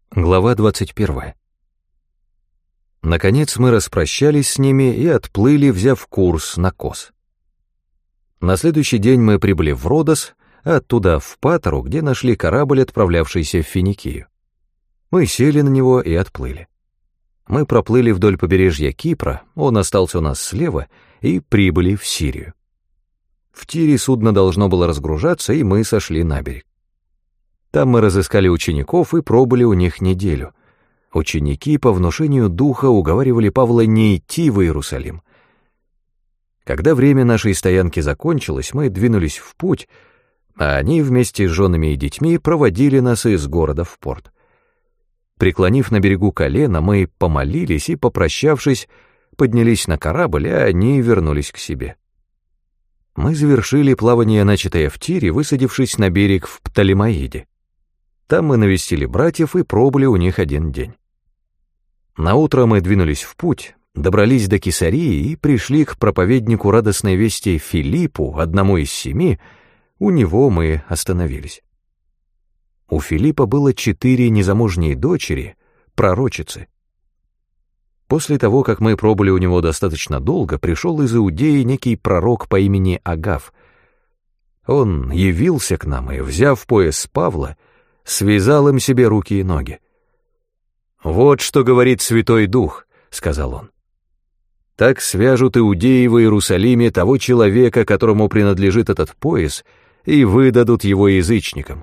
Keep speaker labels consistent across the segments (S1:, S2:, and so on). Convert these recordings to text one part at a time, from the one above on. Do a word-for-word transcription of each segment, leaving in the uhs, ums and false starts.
S1: Глава двадцать первая. Наконец мы распрощались с ними и отплыли, взяв курс на Кос. На следующий день мы прибыли в Родос, а оттуда в Патору, где нашли корабль, отправлявшийся в Финикию. Мы сели на него и отплыли. Мы проплыли вдоль побережья Кипра, он остался у нас слева, и прибыли в Сирию. В Тире судно должно было разгружаться, и мы сошли на берег. Там мы разыскали учеников и пробыли у них неделю. Ученики по внушению духа уговаривали Павла не идти в Иерусалим. Когда время нашей стоянки закончилось, мы двинулись в путь, а они вместе с женами и детьми проводили нас из города в порт. Преклонив на берегу колено, мы помолились и, попрощавшись, поднялись на корабль, а они вернулись к себе. Мы завершили плавание, начатое в Тире, высадившись на берег в Птолемаиде. Там мы навестили братьев и пробыли у них один день. Наутро мы двинулись в путь, добрались до Кесарии и пришли к проповеднику радостной вести Филиппу, одному из семи. У него мы остановились. У Филиппа было четыре незамужние дочери, пророчицы. После того, как мы пробыли у него достаточно долго, пришел из Иудеи некий пророк по имени Агав. Он явился к нам и, взяв пояс Павла, связал им себе руки и ноги. «Вот что говорит Святой Дух», — сказал он. «Так свяжут иудеи в Иерусалиме того человека, которому принадлежит этот пояс, и выдадут его язычникам».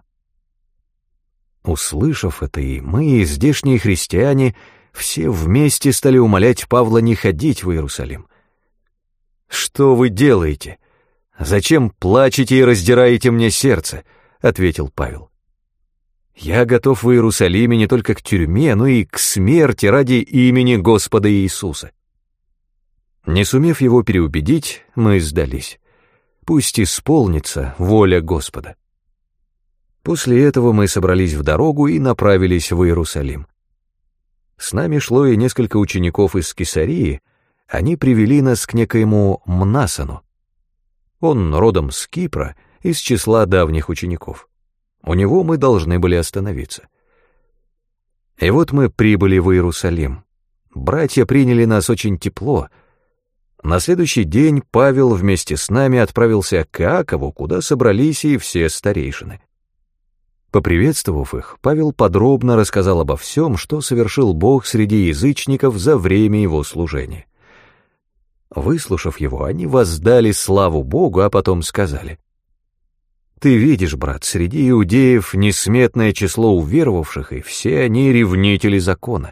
S1: Услышав это, и мы, и здешние христиане, все вместе стали умолять Павла не ходить в Иерусалим. «Что вы делаете? Зачем плачете и раздираете мне сердце?» — ответил Павел. «Я готов в Иерусалиме не только к тюрьме, но и к смерти ради имени Господа Иисуса». Не сумев его переубедить, мы сдались. Пусть исполнится воля Господа. После этого мы собрались в дорогу и направились в Иерусалим. С нами шло и несколько учеников из Кесарии, они привели нас к некоему Мнасону. Он родом с Кипра, из числа давних учеников. У него мы должны были остановиться. И вот мы прибыли в Иерусалим. Братья приняли нас очень тепло. На следующий день Павел вместе с нами отправился к Иакову, куда собрались и все старейшины. Поприветствовав их, Павел подробно рассказал обо всем, что совершил Бог среди язычников за время его служения. Выслушав его, они воздали славу Богу, а потом сказали: «Ты видишь, брат, среди иудеев несметное число уверовавших, и все они ревнители закона.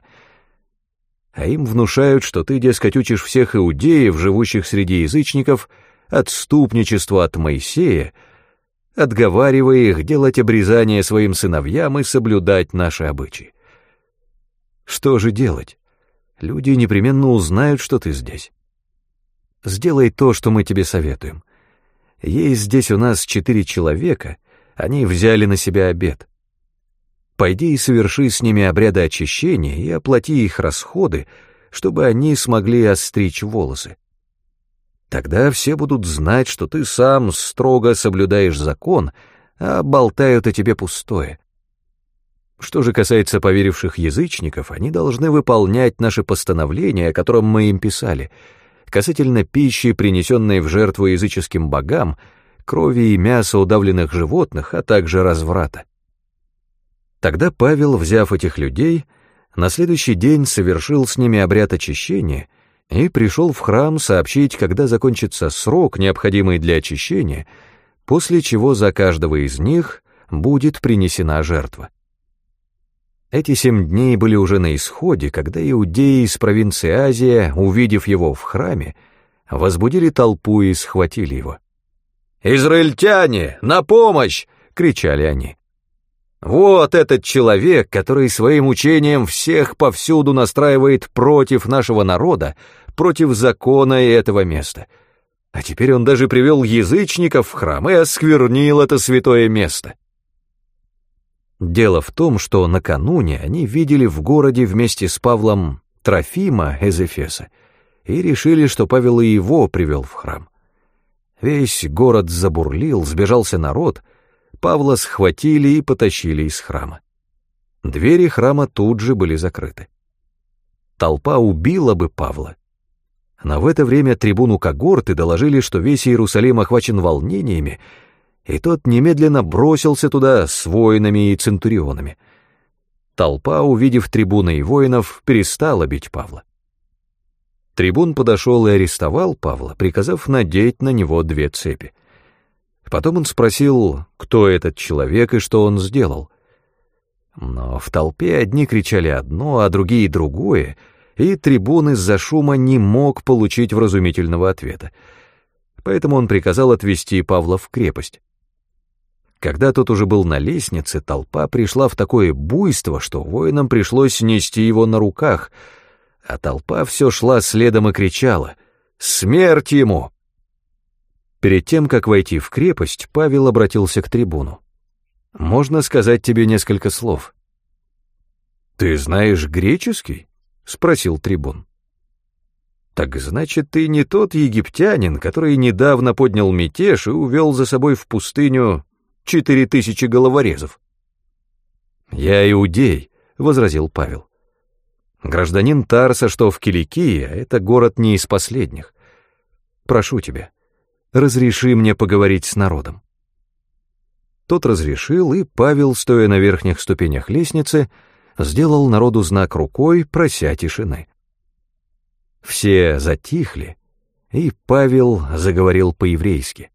S1: А им внушают, что ты, дескать, учишь всех иудеев, живущих среди язычников, отступничеству от Моисея, отговаривая их делать обрезание своим сыновьям и соблюдать наши обычаи. Что же делать? Люди непременно узнают, что ты здесь. Сделай то, что мы тебе советуем. Есть здесь у нас четыре человека, они взяли на себя обет. Пойди и соверши с ними обряды очищения и оплати их расходы, чтобы они смогли остричь волосы. Тогда все будут знать, что ты сам строго соблюдаешь закон, а болтают о тебе пустое. Что же касается поверивших язычников, они должны выполнять наши постановления, о котором мы им писали, касательно пищи, принесенной в жертву языческим богам, крови и мяса удавленных животных, а также разврата. Тогда Павел, взяв этих людей, на следующий день совершил с ними обряд очищения и пришел в храм сообщить, когда закончится срок, необходимый для очищения, после чего за каждого из них будет принесена жертва. Эти семь дней были уже на исходе, когда иудеи из провинции Азия, увидев его в храме, возбудили толпу и схватили его. «Израильтяне, на помощь!» — кричали они. «Вот этот человек, который своим учением всех повсюду настраивает против нашего народа, против закона и этого места. А теперь он даже привел язычников в храм и осквернил это святое место». Дело в том, что накануне они видели в городе вместе с Павлом Трофима из Эфеса и решили, что Павел и его привел в храм. Весь город забурлил, сбежался народ, Павла схватили и потащили из храма. Двери храма тут же были закрыты. Толпа убила бы Павла. Но в это время трибуну когорты доложили, что весь Иерусалим охвачен волнениями, и тот немедленно бросился туда с воинами и центурионами. Толпа, увидев трибуна и воинов, перестала бить Павла. Трибун подошел и арестовал Павла, приказав надеть на него две цепи. Потом он спросил, кто этот человек и что он сделал. Но в толпе одни кричали одно, а другие другое, и трибун из-за шума не мог получить вразумительного ответа. Поэтому он приказал отвести Павла в крепость. Когда тот уже был на лестнице, толпа пришла в такое буйство, что воинам пришлось нести его на руках, а толпа все шла следом и кричала: «Смерть ему!». Перед тем, как войти в крепость, Павел обратился к трибуну. «Можно сказать тебе несколько слов?» «Ты знаешь греческий?» — спросил трибун. «Так значит, ты не тот египтянин, который недавно поднял мятеж и увел за собой в пустыню четыре тысячи головорезов?» «Я иудей», — возразил Павел. «Гражданин Тарса, что в Киликии, а это город не из последних. Прошу тебя, разреши мне поговорить с народом». Тот разрешил, и Павел, стоя на верхних ступенях лестницы, сделал народу знак рукой, прося тишины. Все затихли, и Павел заговорил по-еврейски.